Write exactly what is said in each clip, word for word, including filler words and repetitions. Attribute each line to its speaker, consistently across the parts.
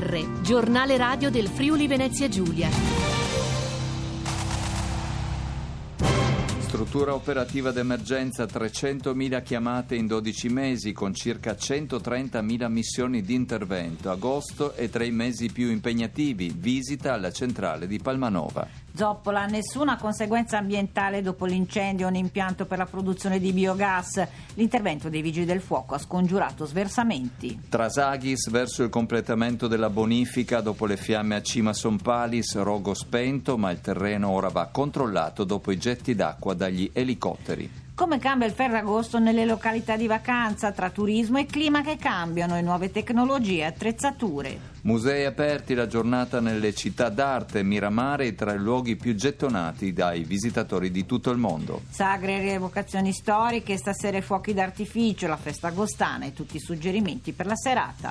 Speaker 1: R, giornale radio del Friuli Venezia Giulia.
Speaker 2: Struttura operativa d'emergenza, trecentomila chiamate in dodici mesi con circa centotrentamila missioni di intervento. Agosto è tra i mesi più impegnativi. Visita alla centrale di Palmanova.
Speaker 3: Zoppola, nessuna conseguenza ambientale dopo l'incendio a un impianto per la produzione di biogas. L'intervento dei vigili del fuoco ha scongiurato sversamenti.
Speaker 2: Trasaghis verso il completamento della bonifica dopo le fiamme a Cima Son Palis, rogo spento, ma il terreno ora va controllato dopo i getti d'acqua dagli elicotteri.
Speaker 3: Come cambia il Ferragosto nelle località di vacanza, tra turismo e clima che cambiano e nuove tecnologie e attrezzature.
Speaker 2: Musei aperti, la giornata nelle città d'arte, Miramare tra i luoghi più gettonati dai visitatori di tutto il mondo.
Speaker 3: Sagre e rievocazioni storiche, stasera fuochi d'artificio, la festa agostana e tutti i suggerimenti per la serata.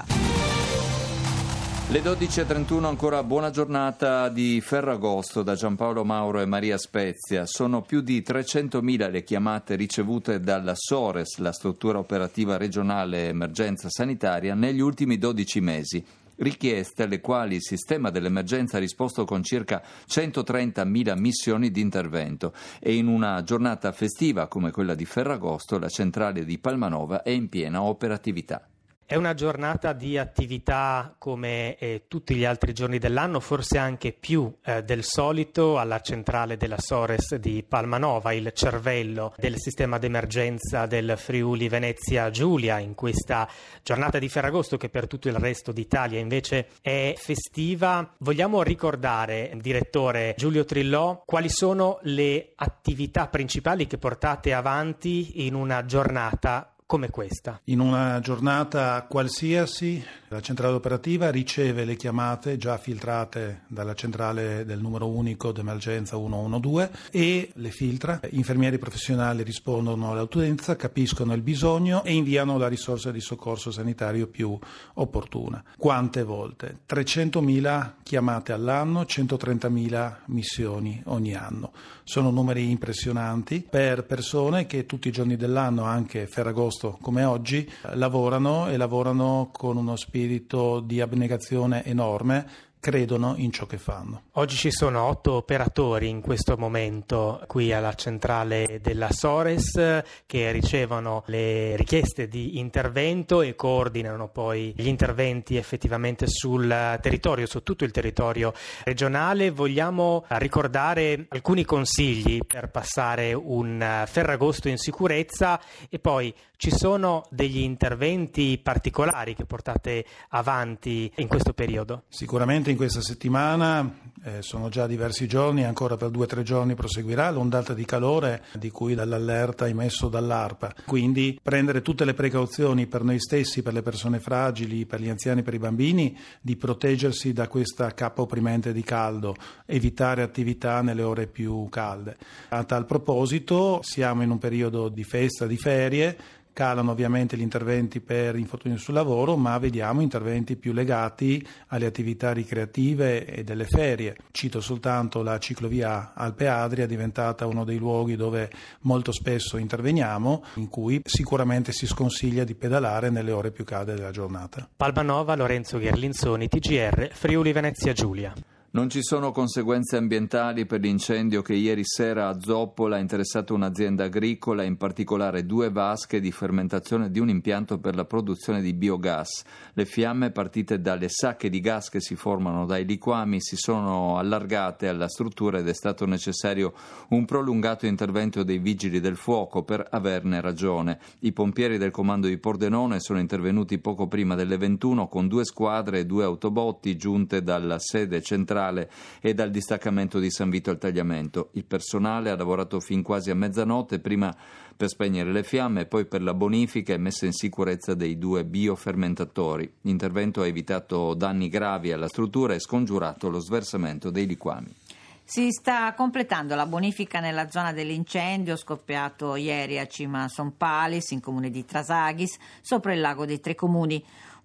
Speaker 2: Le dodici e trentuno, ancora buona giornata di Ferragosto da Giampaolo Mauro e Maria Spezia. Sono più di trecentomila le chiamate ricevute dalla Sores, la struttura operativa regionale emergenza sanitaria, negli ultimi dodici mesi. Richieste alle quali il sistema dell'emergenza ha risposto con circa centotrentamila missioni di intervento, e in una giornata festiva come quella di Ferragosto la centrale di Palmanova è in piena operatività.
Speaker 4: È una giornata di attività come eh, tutti gli altri giorni dell'anno, forse anche più eh, del solito, alla centrale della Sores di Palmanova, il cervello del sistema d'emergenza del Friuli Venezia Giulia, in questa giornata di Ferragosto che per tutto il resto d'Italia invece è festiva. Vogliamo ricordare, direttore Giulio Trillò, quali sono le attività principali che portate avanti in una giornata come questa?
Speaker 5: In una giornata qualsiasi la centrale operativa riceve le chiamate già filtrate dalla centrale del numero unico d'emergenza uno uno due e le filtra. Infermieri professionali rispondono all'utenza, capiscono il bisogno e inviano la risorsa di soccorso sanitario più opportuna. Quante volte? trecentomila chiamate all'anno, centotrentamila missioni ogni anno. Sono numeri impressionanti per persone che tutti i giorni dell'anno, anche Ferragosto come oggi, lavorano e lavorano con uno spirito di abnegazione enorme, credono in ciò che fanno.
Speaker 4: Oggi ci sono otto operatori in questo momento qui alla centrale della Sores che ricevono le richieste di intervento e coordinano poi gli interventi effettivamente sul territorio, su tutto il territorio regionale. Vogliamo ricordare alcuni consigli per passare un Ferragosto in sicurezza e poi ci sono degli interventi particolari che portate avanti in questo periodo?
Speaker 5: Sicuramente in questa settimana eh, sono già diversi giorni, ancora per due o tre giorni proseguirà l'ondata di calore di cui dall'allerta emesso dall'ARPA. Quindi prendere tutte le precauzioni per noi stessi, per le persone fragili, per gli anziani, per i bambini, di proteggersi da questa cappa opprimente di caldo, evitare attività nelle ore più calde. A tal proposito siamo in un periodo di festa, di ferie. Calano ovviamente gli interventi per infortuni sul lavoro, ma vediamo interventi più legati alle attività ricreative e delle ferie. Cito soltanto la ciclovia Alpe Adria, diventata uno dei luoghi dove molto spesso interveniamo, in cui sicuramente si sconsiglia di pedalare nelle ore più calde della giornata.
Speaker 4: Palmanova, Lorenzo Gherlinzoni, T G R, Friuli Venezia Giulia.
Speaker 2: Non ci sono conseguenze ambientali per l'incendio che ieri sera a Zoppola ha interessato un'azienda agricola, in particolare due vasche di fermentazione di un impianto per la produzione di biogas. Le fiamme, partite dalle sacche di gas che si formano dai liquami, si sono allargate alla struttura ed è stato necessario un prolungato intervento dei vigili del fuoco per averne ragione. I pompieri del comando di Pordenone sono intervenuti poco prima delle ventuno con due squadre e due autobotti giunte dalla sede centrale e dal distaccamento di San Vito al Tagliamento. Il personale ha lavorato fin quasi a mezzanotte, prima per spegnere le fiamme e poi per la bonifica e messa in sicurezza dei due biofermentatori. L'intervento ha evitato danni gravi alla struttura e scongiurato lo sversamento dei liquami.
Speaker 3: Si sta completando la bonifica nella zona dell'incendio scoppiato ieri a Cima Son Palis, in comune di Trasaghis, sopra il lago dei Tre Comuni.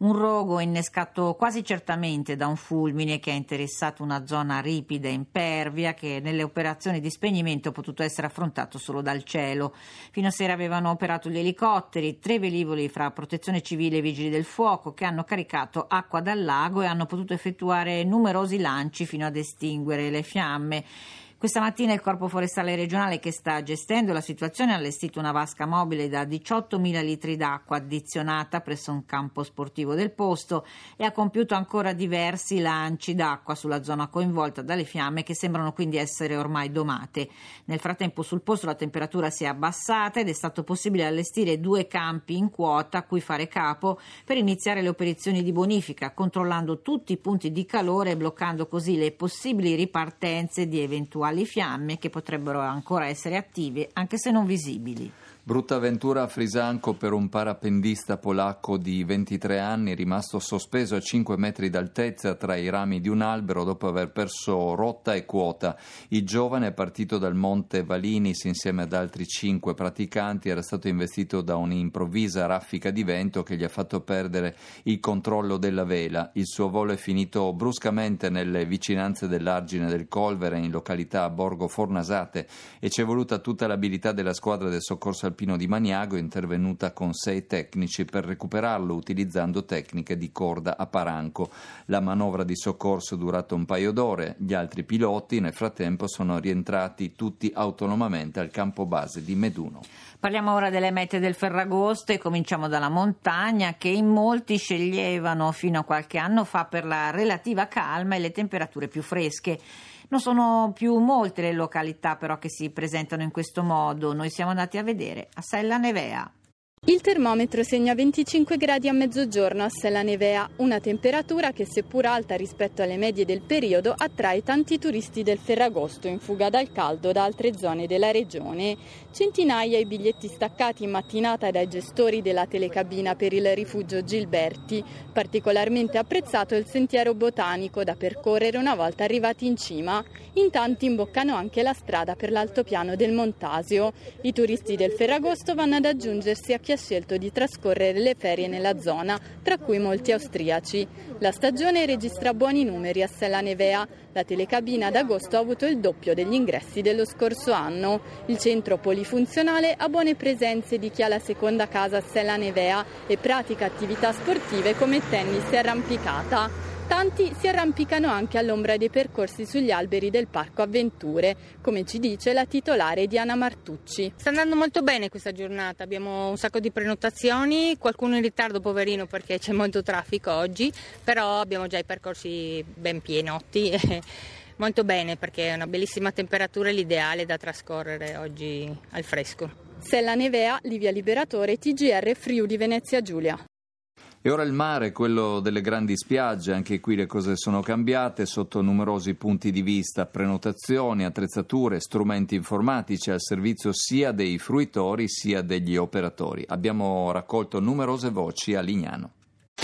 Speaker 3: Un rogo innescato quasi certamente da un fulmine che ha interessato una zona ripida e impervia che nelle operazioni di spegnimento ha potuto essere affrontato solo dal cielo. Fino a sera avevano operato gli elicotteri, tre velivoli fra protezione civile e vigili del fuoco che hanno caricato acqua dal lago e hanno potuto effettuare numerosi lanci fino ad estinguere le fiamme. Questa mattina il Corpo Forestale Regionale, che sta gestendo la situazione, ha allestito una vasca mobile da diciottomila litri d'acqua addizionata presso un campo sportivo del posto e ha compiuto ancora diversi lanci d'acqua sulla zona coinvolta dalle fiamme, che sembrano quindi essere ormai domate. Nel frattempo sul posto la temperatura si è abbassata ed è stato possibile allestire due campi in quota a cui fare capo per iniziare le operazioni di bonifica, controllando tutti i punti di calore e bloccando così le possibili ripartenze di eventuali fiamme che potrebbero ancora essere attive anche se non visibili.
Speaker 2: Brutta avventura a Frisanco per un parapendista polacco di ventitré anni rimasto sospeso a cinque metri d'altezza tra i rami di un albero dopo aver perso rotta e quota. Il giovane è partito dal Monte Valinis insieme ad altri cinque praticanti, era stato investito da un'improvvisa raffica di vento che gli ha fatto perdere il controllo della vela. Il suo volo è finito bruscamente nelle vicinanze dell'argine del Colvere in località Borgo Fornasate e ci è voluta tutta l'abilità della squadra del soccorso alpino di Maniago, intervenuta con sei tecnici per recuperarlo utilizzando tecniche di corda a paranco. La manovra di soccorso è durata un paio d'ore, gli altri piloti nel frattempo sono rientrati tutti autonomamente al campo base di Meduno.
Speaker 3: Parliamo ora delle mete del Ferragosto e cominciamo dalla montagna, che in molti sceglievano fino a qualche anno fa per la relativa calma e le temperature più fresche. Non sono più molte le località però che si presentano in questo modo. Noi siamo andati a vedere a Sella Nevea.
Speaker 6: Il termometro segna venticinque gradi a mezzogiorno a Sella Nevea, una temperatura che, seppur alta rispetto alle medie del periodo, attrae tanti turisti del Ferragosto in fuga dal caldo da altre zone della regione. Centinaia i biglietti staccati in mattinata dai gestori della telecabina per il rifugio Gilberti. Particolarmente apprezzato è il sentiero botanico da percorrere una volta arrivati in cima. In tanti imboccano anche la strada per l'altopiano del Montasio. I turisti del Ferragosto vanno ad aggiungersi a chi ha scelto di trascorrere le ferie nella zona, tra cui molti austriaci. La stagione registra buoni numeri a Sella Nevea. La telecabina ad agosto ha avuto il doppio degli ingressi dello scorso anno. Il centro polifunzionale ha buone presenze di chi ha la seconda casa a Sella Nevea e pratica attività sportive come tennis e arrampicata. Tanti si arrampicano anche all'ombra dei percorsi sugli alberi del Parco Avventure, come ci dice la titolare Diana Martucci.
Speaker 7: Sta andando molto bene questa giornata, abbiamo un sacco di prenotazioni, qualcuno in ritardo poverino perché c'è molto traffico oggi, però abbiamo già i percorsi ben pienotti. Molto bene perché è una bellissima temperatura, l'ideale da trascorrere oggi al fresco.
Speaker 6: Sella Nevea, Livia Liberatore, T G R Friuli Venezia Giulia.
Speaker 2: E ora il mare, quello delle grandi spiagge, anche qui le cose sono cambiate sotto numerosi punti di vista, prenotazioni, attrezzature, strumenti informatici al servizio sia dei fruitori sia degli operatori. Abbiamo raccolto numerose voci a Lignano.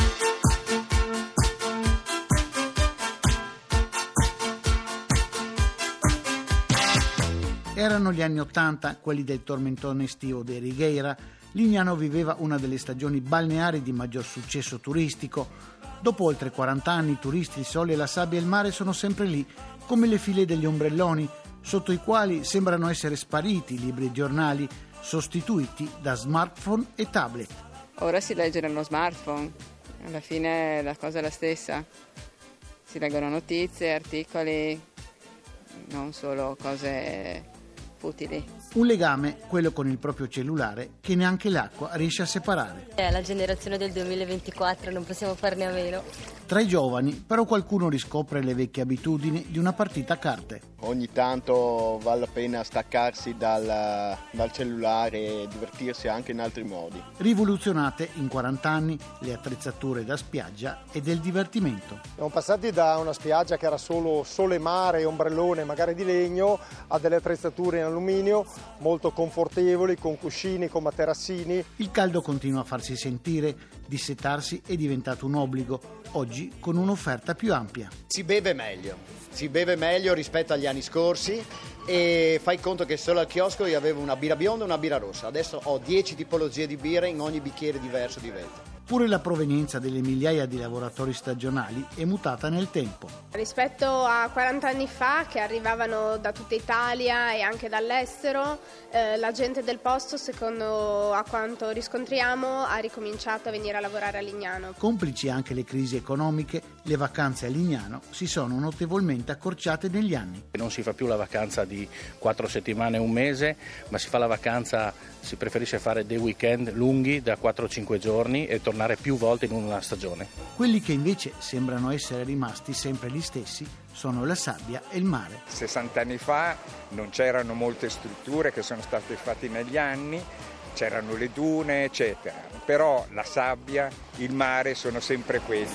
Speaker 8: Erano gli anni Ottanta, quelli del tormentone estivo dei Righeira. Lignano viveva una delle stagioni balneari di maggior successo turistico. Dopo oltre quaranta anni i turisti, il sole, la sabbia e il mare sono sempre lì, come le file degli ombrelloni, sotto i quali sembrano essere spariti libri e giornali, sostituiti da smartphone e tablet.
Speaker 9: Ora si legge nello smartphone, alla fine la cosa è la stessa. Si leggono notizie, articoli, non solo cose futili.
Speaker 8: Un legame, quello con il proprio cellulare, che neanche l'acqua riesce a separare.
Speaker 10: È la generazione del duemilaventiquattro, non possiamo farne a meno.
Speaker 8: Tra i giovani, però, qualcuno riscopre le vecchie abitudini di una partita a carte.
Speaker 11: Ogni tanto vale la pena staccarsi dal, dal cellulare e divertirsi anche in altri modi.
Speaker 8: Rivoluzionate in quaranta anni le attrezzature da spiaggia e del divertimento.
Speaker 12: Siamo passati da una spiaggia che era solo sole, mare e ombrellone, magari di legno, a delle attrezzature in alluminio molto confortevoli, con cuscini, con materassini.
Speaker 8: Il caldo continua a farsi sentire, dissetarsi è diventato un obbligo, oggi con un'offerta più ampia.
Speaker 13: Si beve meglio, si beve meglio rispetto agli anni scorsi e fai conto che solo al chiosco io avevo una birra bionda e una birra rossa, adesso ho dieci tipologie di birra in ogni bicchiere diverso di vetro.
Speaker 8: Pure la provenienza delle migliaia di lavoratori stagionali è mutata nel tempo.
Speaker 14: Rispetto a quaranta anni fa, che arrivavano da tutta Italia e anche dall'estero, eh, la gente del posto, secondo a quanto riscontriamo, ha ricominciato a venire a lavorare a Lignano.
Speaker 8: Complici anche le crisi economiche, le vacanze a Lignano si sono notevolmente accorciate negli anni.
Speaker 15: Non si fa più la vacanza di quattro settimane, un mese, ma si fa la vacanza, si preferisce fare dei weekend lunghi da quattro cinque giorni e tornare più volte in una stagione.
Speaker 8: Quelli che invece sembrano essere rimasti sempre gli stessi sono la sabbia e il mare.
Speaker 16: sessanta anni fa non c'erano molte strutture che sono state fatte negli anni, c'erano le dune eccetera, però la sabbia, il mare sono sempre quelli.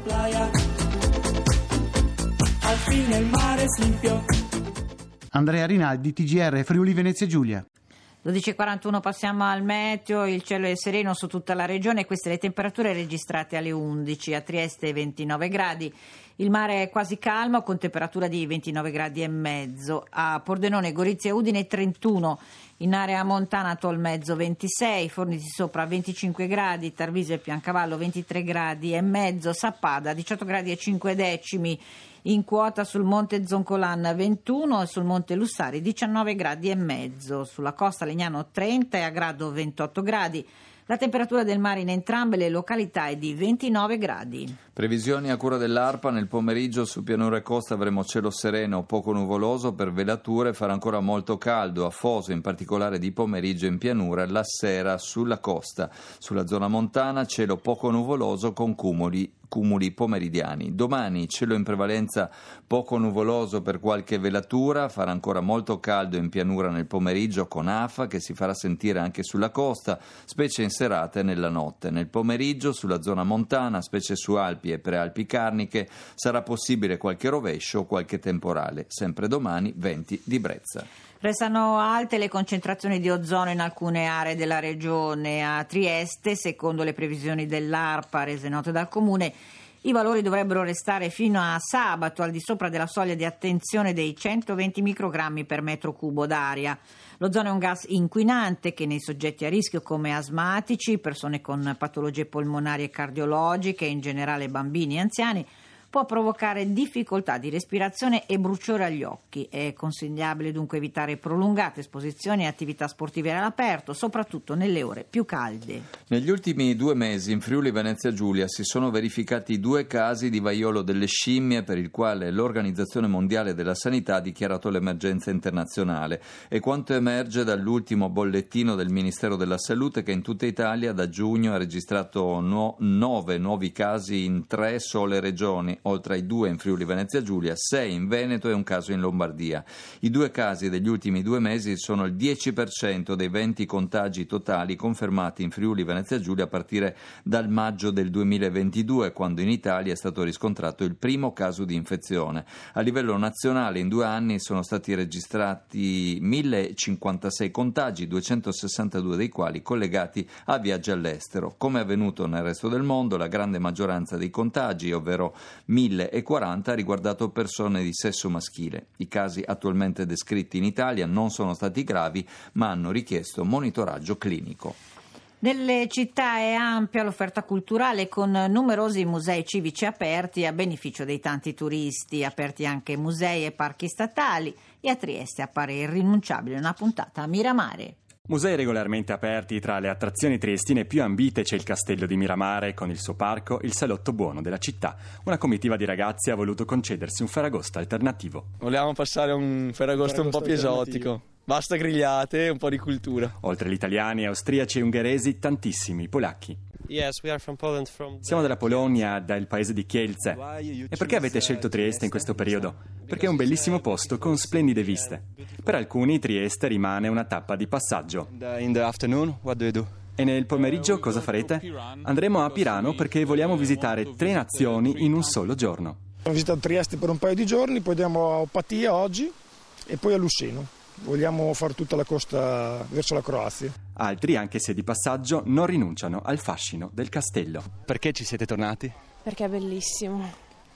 Speaker 8: Andrea Rinaldi, T G R Friuli Venezia Giulia.
Speaker 3: dodici e quarantuno passiamo al meteo, il cielo è sereno su tutta la regione, queste le temperature registrate alle undici, a Trieste ventinove gradi, il mare è quasi calmo con temperatura di ventinove gradi e mezzo, a Pordenone, Gorizia e Udine trentuno, in area montana Tolmezzo ventisei, Forniti Sopra venticinque gradi, Tarvisio e Piancavallo ventitré gradi e mezzo, Sappada diciotto gradi e cinque decimi, in quota sul monte Zoncolan ventuno e sul monte Lussari diciannove gradi e mezzo, sulla costa Legnano trenta e a Grado ventotto gradi. La temperatura del mare in entrambe le località è di ventinove gradi.
Speaker 2: Previsioni a cura dell'ARPA: nel pomeriggio su pianura e costa avremo cielo sereno, poco nuvoloso, per velature farà ancora molto caldo, afoso in particolare di pomeriggio in pianura, la sera sulla costa. Sulla zona montana cielo poco nuvoloso con cumuli cumuli pomeridiani. Domani cielo in prevalenza poco nuvoloso per qualche velatura, farà ancora molto caldo in pianura nel pomeriggio con afa che si farà sentire anche sulla costa, specie in serata e nella notte. Nel pomeriggio sulla zona montana, specie su Alpi e Prealpi Carniche, sarà possibile qualche rovescio o qualche temporale. Sempre domani venti di brezza.
Speaker 3: Restano alte le concentrazioni di ozono in alcune aree della regione. A Trieste, secondo le previsioni dell'ARPA rese note dal Comune, i valori dovrebbero restare fino a sabato al di sopra della soglia di attenzione dei centoventi microgrammi per metro cubo d'aria. L'ozono è un gas inquinante che nei soggetti a rischio come asmatici, persone con patologie polmonari e cardiologiche e in generale bambini e anziani può provocare difficoltà di respirazione e bruciore agli occhi. È consigliabile dunque evitare prolungate esposizioni e attività sportive all'aperto, soprattutto nelle ore più calde.
Speaker 2: Negli ultimi due mesi in Friuli Venezia Giulia si sono verificati due casi di vaiolo delle scimmie per il quale l'Organizzazione Mondiale della Sanità ha dichiarato l'emergenza internazionale. È quanto emerge dall'ultimo bollettino del Ministero della Salute, che in tutta Italia da giugno ha registrato no, nove nuovi casi in tre sole regioni, oltre ai due in Friuli Venezia Giulia, sei in Veneto e un caso in Lombardia. I due casi degli ultimi due mesi sono il dieci per cento dei venti contagi totali confermati in Friuli Venezia Giulia a partire dal maggio del duemilaventidue, quando in Italia è stato riscontrato il primo caso di infezione. A livello nazionale in due anni sono stati registrati mille cinquantasei contagi, duecentosessantadue dei quali collegati a viaggi all'estero. Come è avvenuto nel resto del mondo, la grande maggioranza dei contagi, ovvero mille quaranta, ha riguardato persone di sesso maschile. I casi attualmente descritti in Italia non sono stati gravi, ma hanno richiesto monitoraggio clinico.
Speaker 3: Nelle città è ampia l'offerta culturale con numerosi musei civici aperti a beneficio dei tanti turisti, aperti anche musei e parchi statali, e a Trieste appare irrinunciabile una puntata a Miramare.
Speaker 17: Musei regolarmente aperti, tra le attrazioni triestine più ambite c'è il Castello di Miramare con il suo parco, il salotto buono della città. Una comitiva di ragazzi ha voluto concedersi un Ferragosto alternativo.
Speaker 18: Volevamo passare un Ferragosto, Ferragosto un po' più esotico. Basta grigliate e un po' di cultura.
Speaker 17: Oltre agli italiani, austriaci e ungheresi, tantissimi polacchi.
Speaker 18: Yes, we are from Poland, from the...
Speaker 17: Siamo dalla Polonia, dal paese di Kielce. E perché avete scelto Trieste in questo periodo? Perché è un bellissimo posto con splendide viste. Per alcuni Trieste rimane una tappa di passaggio.
Speaker 18: In the afternoon, what do you do?
Speaker 17: E nel pomeriggio cosa farete? Andremo a Pirano perché vogliamo visitare tre nazioni in un solo giorno.
Speaker 19: Abbiamo visitato Trieste per un paio di giorni, poi andiamo a Opatija oggi e poi a Luceno. Vogliamo fare tutta la costa verso la Croazia.
Speaker 17: Altri, anche se di passaggio, non rinunciano al fascino del castello.
Speaker 18: Perché ci siete tornati?
Speaker 20: Perché è bellissimo.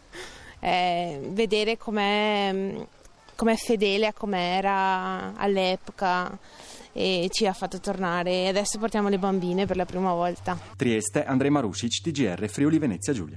Speaker 20: Eh, vedere com'è, com'è fedele a com'era all'epoca e ci ha fatto tornare e adesso portiamo le bambine per la prima volta.
Speaker 17: Trieste, Andrej Marušić, T G R, Friuli Venezia Giulia.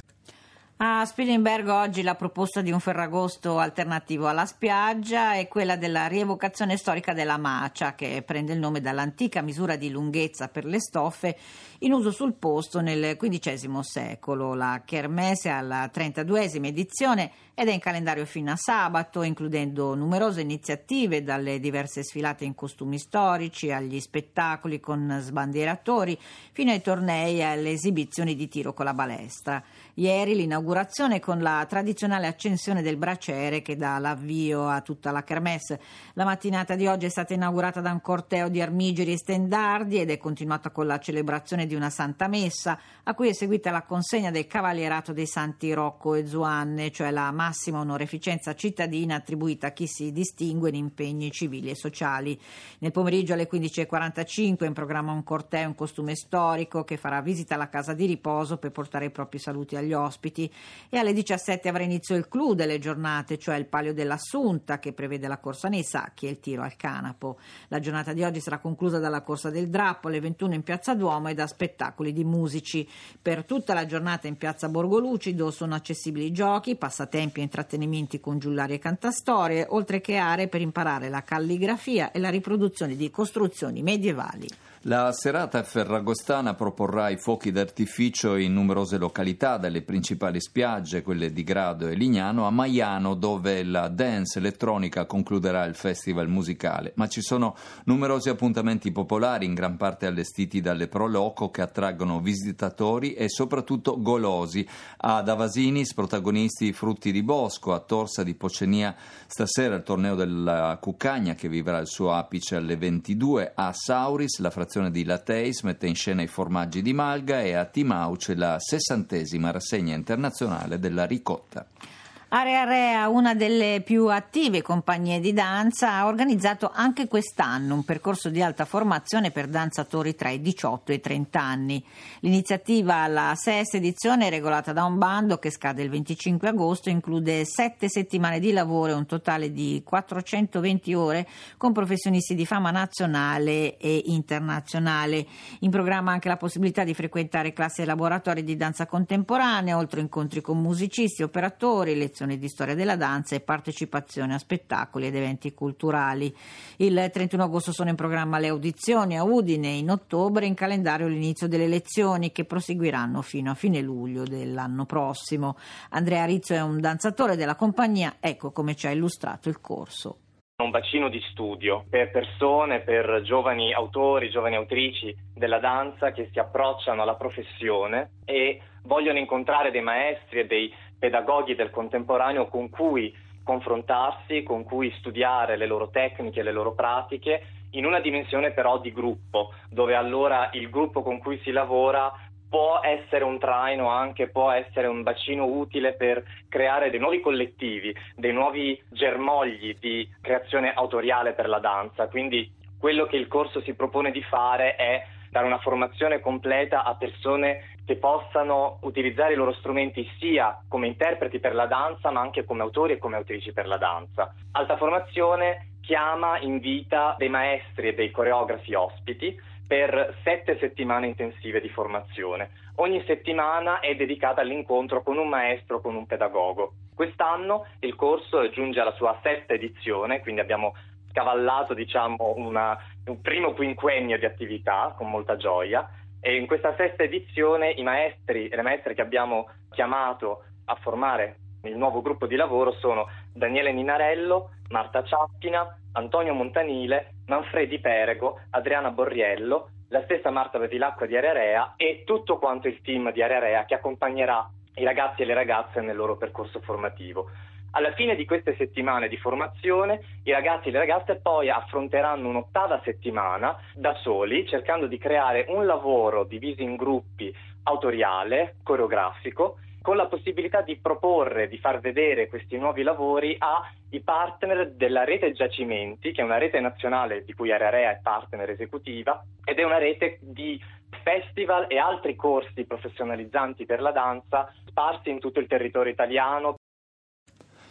Speaker 3: A Spilimbergo oggi la proposta di un Ferragosto alternativo alla spiaggia è quella della rievocazione storica della macia, che prende il nome dall'antica misura di lunghezza per le stoffe in uso sul posto nel quindicesimo secolo. La kermesse è alla trentaduesima edizione ed è in calendario fino a sabato, includendo numerose iniziative, dalle diverse sfilate in costumi storici agli spettacoli con sbandieratori fino ai tornei e alle esibizioni di tiro con la balestra. Ieri l'inaugurazione con la tradizionale accensione del braciere che dà l'avvio a tutta la kermesse. La mattinata di oggi è stata inaugurata da un corteo di armigeri e stendardi ed è continuata con la celebrazione di una Santa Messa, a cui è seguita la consegna del Cavalierato dei Santi Rocco e Zuanne, cioè la massima onorificenza cittadina attribuita a chi si distingue in impegni civili e sociali. Nel pomeriggio alle quindici e quarantacinque è in programma un corteo in costume storico che farà visita alla casa di riposo per portare i propri saluti agli ospiti, e alle diciassette avrà inizio il clou delle giornate, cioè il Palio dell'Assunta, che prevede la corsa nei sacchi e il tiro al canapo. La giornata di oggi sarà conclusa dalla corsa del drappo alle ventuno in Piazza Duomo e da spettacoli di musici. Per tutta la giornata in Piazza Borgolucido sono accessibili giochi, passatempi e intrattenimenti con giullari e cantastorie, oltre che aree per imparare la calligrafia e la riproduzione di costruzioni medievali.
Speaker 2: La serata ferragostana proporrà i fuochi d'artificio in numerose località, dalle principali spiagge, quelle di Grado e Lignano, a Maiano, dove la dance elettronica concluderà il festival musicale. Ma ci sono numerosi appuntamenti popolari, in gran parte allestiti dalle Pro Loco, che attraggono visitatori e soprattutto golosi. Ad Avasinis, protagonisti frutti di bosco; a Torsa di Pocenia stasera il torneo della Cuccagna, che vivrà il suo apice alle ventidue; a Sauris la frazione di Lateis mette in scena i formaggi di Malga, e a Timauce la sessantesima rassegna internazionale della ricotta.
Speaker 3: Area Rea, una delle più attive compagnie di danza, ha organizzato anche quest'anno un percorso di alta formazione per danzatori tra i diciotto e i trenta anni. L'iniziativa, la sesta edizione, è regolata da un bando che scade il venticinque agosto, include sette settimane di lavoro e un totale di quattrocentoventi ore con professionisti di fama nazionale e internazionale. In programma anche la possibilità di frequentare classi e laboratori di danza contemporanea, oltre incontri con musicisti, operatori, lezioni di storia della danza e partecipazione a spettacoli ed eventi culturali. Il trentuno agosto sono in programma le audizioni a Udine, in ottobre in calendario l'inizio delle lezioni, che proseguiranno fino a fine luglio dell'anno prossimo. Andrea Rizzo è un danzatore della compagnia, ecco come ci ha illustrato il corso.
Speaker 21: Un bacino di studio per persone, per giovani autori, giovani autrici della danza che si approcciano alla professione e vogliono incontrare dei maestri e dei pedagoghi del contemporaneo con cui confrontarsi, con cui studiare le loro tecniche, le loro pratiche, in una dimensione però di gruppo, dove allora il gruppo con cui si lavora può essere un traino, anche può essere un bacino utile per creare dei nuovi collettivi, dei nuovi germogli di creazione autoriale per la danza. Quindi quello che il corso si propone di fare è dare una formazione completa a persone che possano utilizzare i loro strumenti sia come interpreti per la danza, ma anche come autori e come autrici per la danza. Alta formazione chiama, invita dei maestri e dei coreografi ospiti per sette settimane intensive di formazione. Ogni settimana è dedicata all'incontro con un maestro, con un pedagogo. Quest'anno il corso giunge alla sua sesta edizione, quindi abbiamo scavallato, diciamo, una, un primo quinquennio di attività con molta gioia, e in questa sesta edizione i maestri e le maestre che abbiamo chiamato a formare il nuovo gruppo di lavoro sono Daniele Ninarello, Marta Ciappina, Antonio Montanile, Manfredi Perego, Adriana Borriello, la stessa Marta Bevilacqua di Area Rea e tutto quanto il team di Area Rea che accompagnerà i ragazzi e le ragazze nel loro percorso formativo. Alla fine di queste settimane di formazione, i ragazzi e le ragazze poi affronteranno un'ottava settimana da soli, cercando di creare un lavoro diviso in gruppi autoriale, coreografico, con la possibilità di proporre, di far vedere questi nuovi lavori ai partner della rete Giacimenti, che è una rete nazionale di cui Area Rea è partner esecutiva, ed è una rete di festival e altri corsi professionalizzanti per la danza sparsi in tutto il territorio italiano.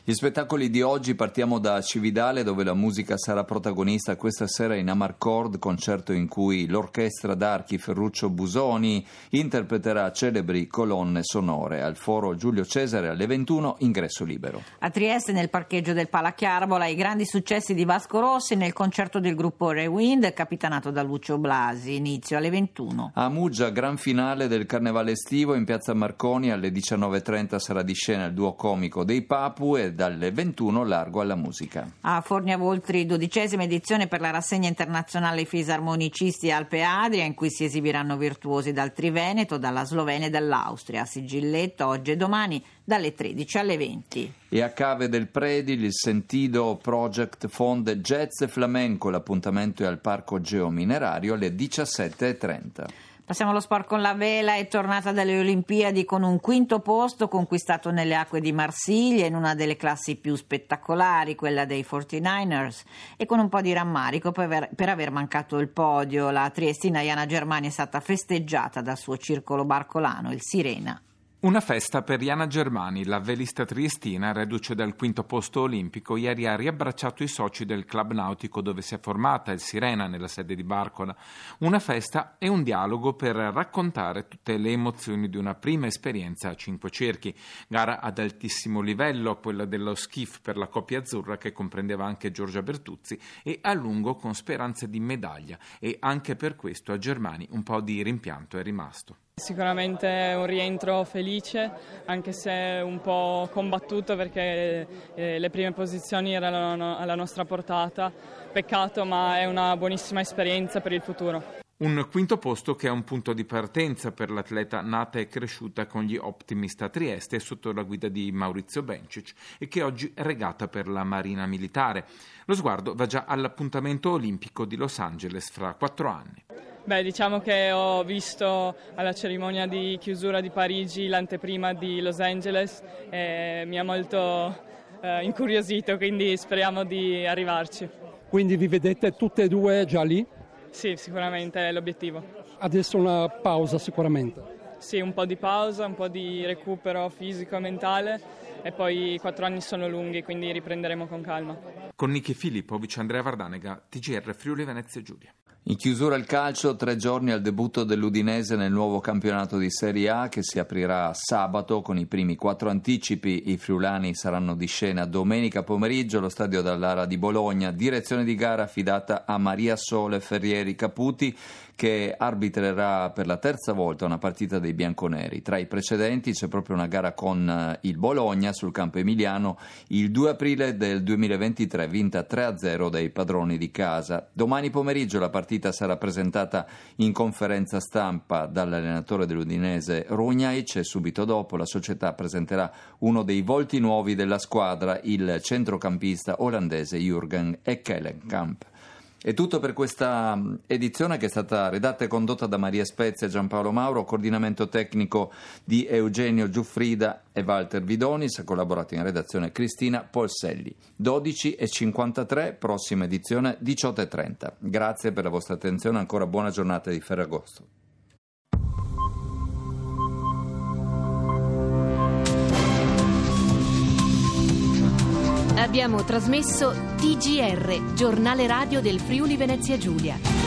Speaker 2: Gli spettacoli di oggi, partiamo da Cividale, dove la musica sarà protagonista questa sera in Amarcord, concerto in cui l'orchestra d'archi Ferruccio Busoni interpreterà celebri colonne sonore. Al Foro Giulio Cesare alle ventuno, ingresso libero.
Speaker 3: A Trieste, nel parcheggio del Palachiarbola, i grandi successi di Vasco Rossi nel concerto del gruppo Rewind, capitanato da Lucio Blasi, inizio alle ventuno.
Speaker 2: A Muggia, gran finale del Carnevale estivo in piazza Marconi, alle diciannove e trenta sarà di scena il duo comico dei Papu e dalle ventuno largo alla musica.
Speaker 3: A Fornia Voltri, dodicesima edizione per la rassegna internazionale fisarmonicisti Alpe Adria, in cui si esibiranno virtuosi dal Triveneto, dalla Slovenia e dall'Austria. A Sigilletto, oggi e domani, dalle tredici alle venti.
Speaker 2: E a Cave del Predil il Sentido Project Fonde Jazz e Flamenco, l'appuntamento è al Parco Geominerario alle diciassette e trenta.
Speaker 3: Passiamo allo sport con la vela. È tornata dalle Olimpiadi con un quinto posto conquistato nelle acque di Marsiglia in una delle classi più spettacolari, quella dei quarantanovers, e con un po' di rammarico per aver, per aver mancato il podio. La triestina Jana Germani è stata festeggiata dal suo circolo barcolano, il Sirena.
Speaker 1: Una festa per Jana Germani, la velista triestina, reduce dal quinto posto olimpico, ieri ha riabbracciato i soci del club nautico dove si è formata, il Sirena, nella sede di Barcola. Una festa e un dialogo per raccontare tutte le emozioni di una prima esperienza a cinque cerchi. Gara ad altissimo livello, quella dello skiff per la coppia azzurra che comprendeva anche Giorgia Bertuzzi, e a lungo con speranze di medaglia, e anche per questo a Germani un po' di rimpianto è rimasto.
Speaker 22: Sicuramente è un rientro felice, anche se un po' combattuto perché eh, le prime posizioni erano alla nostra portata. Peccato, ma è una buonissima esperienza per il futuro.
Speaker 1: Un quinto posto che è un punto di partenza per l'atleta nata e cresciuta con gli Optimist a Trieste sotto la guida di Maurizio Bencic e che oggi è regata per la Marina Militare. Lo sguardo va già all'appuntamento olimpico di Los Angeles fra quattro anni.
Speaker 22: Beh, diciamo che ho visto alla cerimonia di chiusura di Parigi l'anteprima di Los Angeles e mi ha molto eh, incuriosito, quindi speriamo di arrivarci.
Speaker 23: Quindi vi vedete tutte e due già lì?
Speaker 22: Sì, sicuramente è l'obiettivo.
Speaker 23: Adesso una pausa sicuramente.
Speaker 22: Sì, un po' di pausa, un po' di recupero fisico e mentale e poi i quattro anni sono lunghi, quindi riprenderemo con calma.
Speaker 1: Con Nichi Filippovic, Andrea Vardanega, T G R Friuli Venezia Giulia.
Speaker 2: In chiusura il calcio, tre giorni al debutto dell'Udinese nel nuovo campionato di Serie A che si aprirà sabato con i primi quattro anticipi. I friulani saranno di scena domenica pomeriggio allo stadio Dallara di Bologna. Direzione di gara affidata a Maria Sole Ferrieri Caputi, che arbitrerà per la terza volta una partita dei bianconeri. Tra i precedenti c'è proprio una gara con il Bologna sul campo emiliano il due aprile del duemilaventitré, vinta tre a zero dai padroni di casa. Domani pomeriggio la partita sarà presentata in conferenza stampa dall'allenatore dell'Udinese Runjaic e subito dopo la società presenterà uno dei volti nuovi della squadra, il centrocampista olandese Jürgen Ekkelenkamp. È tutto per questa edizione che è stata redatta e condotta da Maria Spezia e Giampaolo Mauro, coordinamento tecnico di Eugenio Giuffrida e Walter Vidonis, ha collaborato in redazione Cristina Polselli. dodici e cinquantatré, prossima edizione diciotto e trenta. Grazie per la vostra attenzione, ancora buona giornata di Ferragosto.
Speaker 24: Abbiamo trasmesso T G R, giornale radio del Friuli Venezia Giulia.